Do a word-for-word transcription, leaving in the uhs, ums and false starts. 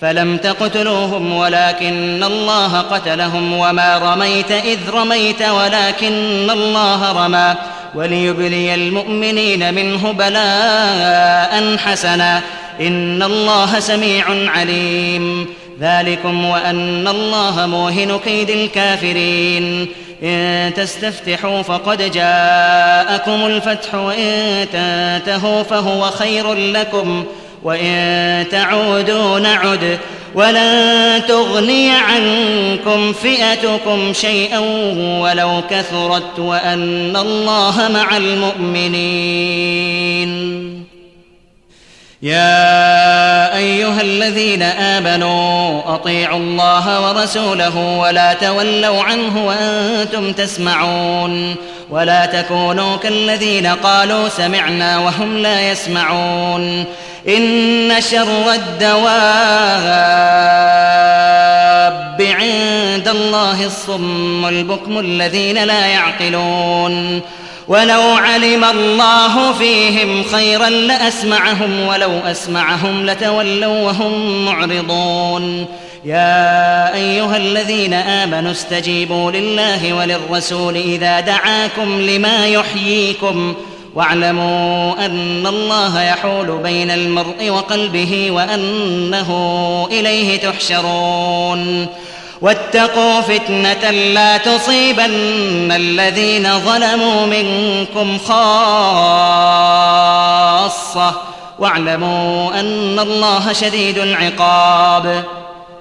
فلم تقتلوهم ولكن الله قتلهم وما رميت إذ رميت ولكن الله رمى وليبلي المؤمنين منه بلاء حسنا إن الله سميع عليم. ذلكم وأن الله موهن كيد الكافرين. إن تستفتحوا فقد جاءكم الفتح وإن تنتهوا فهو خير لكم وإن تعودوا نعد ولن تغني عنكم فئتكم شيئا ولو كثرت وأن الله مع المؤمنين. يا أيها الذين آمنوا أطيعوا الله ورسوله ولا تولوا عنه وأنتم تسمعون ولا تكونوا كالذين قالوا سمعنا وهم لا يسمعون. إن شر الدواب عند الله الصم البكم الذين لا يعقلون. ولو علم الله فيهم خيرا لأسمعهم ولو أسمعهم لتولوا وهم معرضون. يا أيها الذين آمنوا استجيبوا لله وللرسول إذا دعاكم لما يحييكم واعلموا أن الله يحول بين المرء وقلبه وأنه إليه تحشرون. واتقوا فتنة لا تصيبن الذين ظلموا منكم خاصة واعلموا أن الله شديد العقاب.